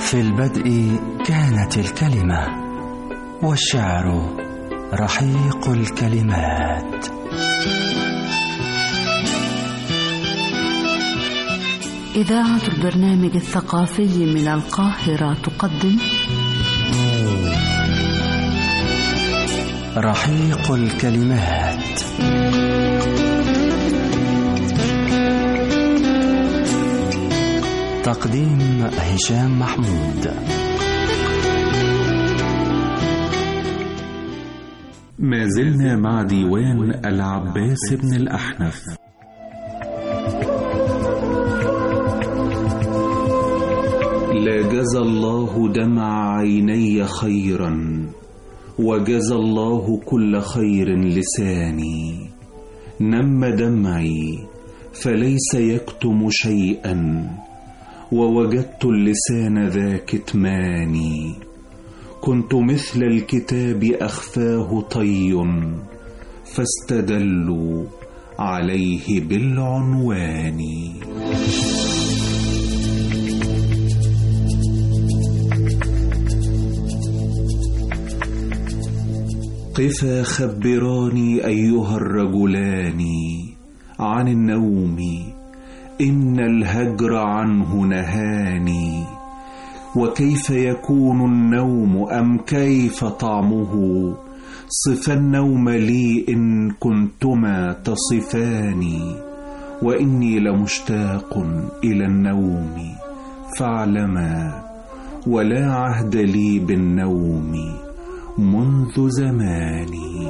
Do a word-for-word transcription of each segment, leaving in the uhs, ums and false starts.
في البدء كانت الكلمة، والشعر رحيق الكلمات. إذاعة البرنامج الثقافي من القاهرة تقدم رحيق الكلمات. تقديم هشام محمود. ما زلنا مع ديوان العباس بن الأحنف. لا جزى الله دمع عيني خيرا، وجزى الله كل خير لساني. نم دمعي فليس يكتم شيئا، ووجدت اللسان ذا كتماني. كنت مثل الكتاب أخفاه طي، فاستدلوا عليه بالعنوان. قفا خبراني أيها الرجلان عن النوم، إن الهجر عنه نهاني. وكيف يكون النوم أم كيف طعمه؟ صف النوم لي إن كنتما تصفاني. وإني لمشتاق إلى النوم فاعلما، ولا عهد لي بالنوم منذ زماني.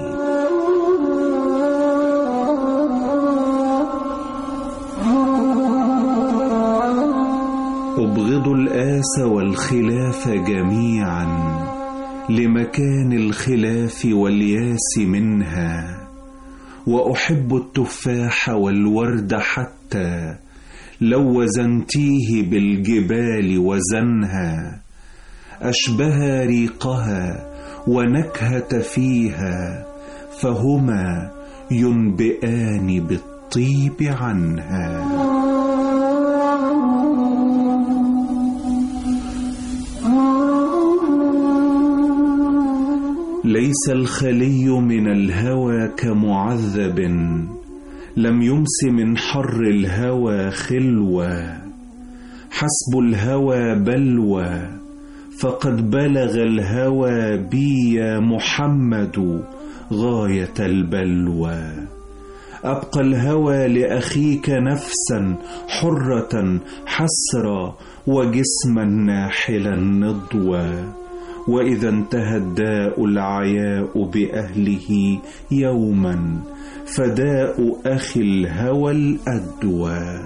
أبغض الآس والخلاف جميعا، لمكان الخلاف والياس منها. وأحب التفاح والورد حتى لو وزنتيه بالجبال وزنها. أشبه ريقها ونكهة فيها، فهما ينبئان بالطيب عنها. ليس الخلي من الهوى كمعذب، لم يمس من حر الهوى خلوة. حسب الهوى بلوى، فقد بلغ الهوى بي يا محمد غاية البلوى. أبقى الهوى لأخيك نفسا حرة حسرا، وجسما ناحلا نضوى. وإذا انتهى الداء العياء بأهله يوما، فداء أخي الهوى الأدوى.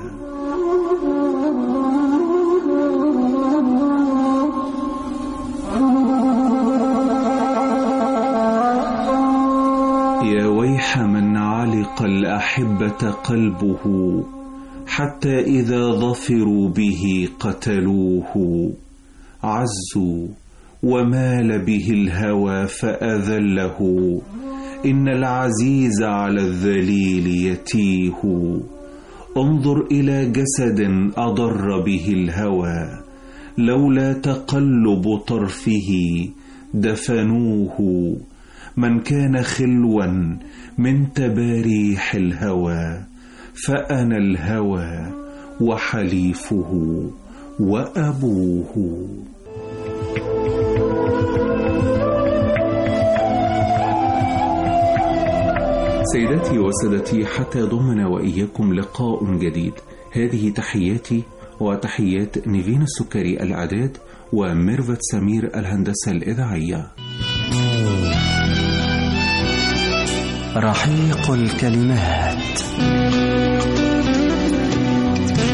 يا ويح من علق الأحبة قلبه، حتى إذا ظفروا به قتلوه. عزوا ومال به الهوى فأذله، إن العزيز على الذليل يتيه. انظر إلى جسد أضر به الهوى، لولا تقلب طرفه دفنوه. من كان خلوا من تباريح الهوى، فأنا الهوى وحليفه وأبوه. سيداتي وسادتي، حتى ضمن وإياكم لقاء جديد. هذه تحياتي وتحيات نيفين السكري الإعداد، وميرفت سمير الهندسة الإذاعية. رحيق الكلمات.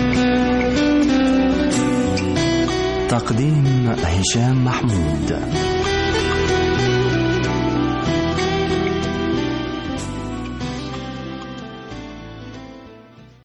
تقديم هشام محمود.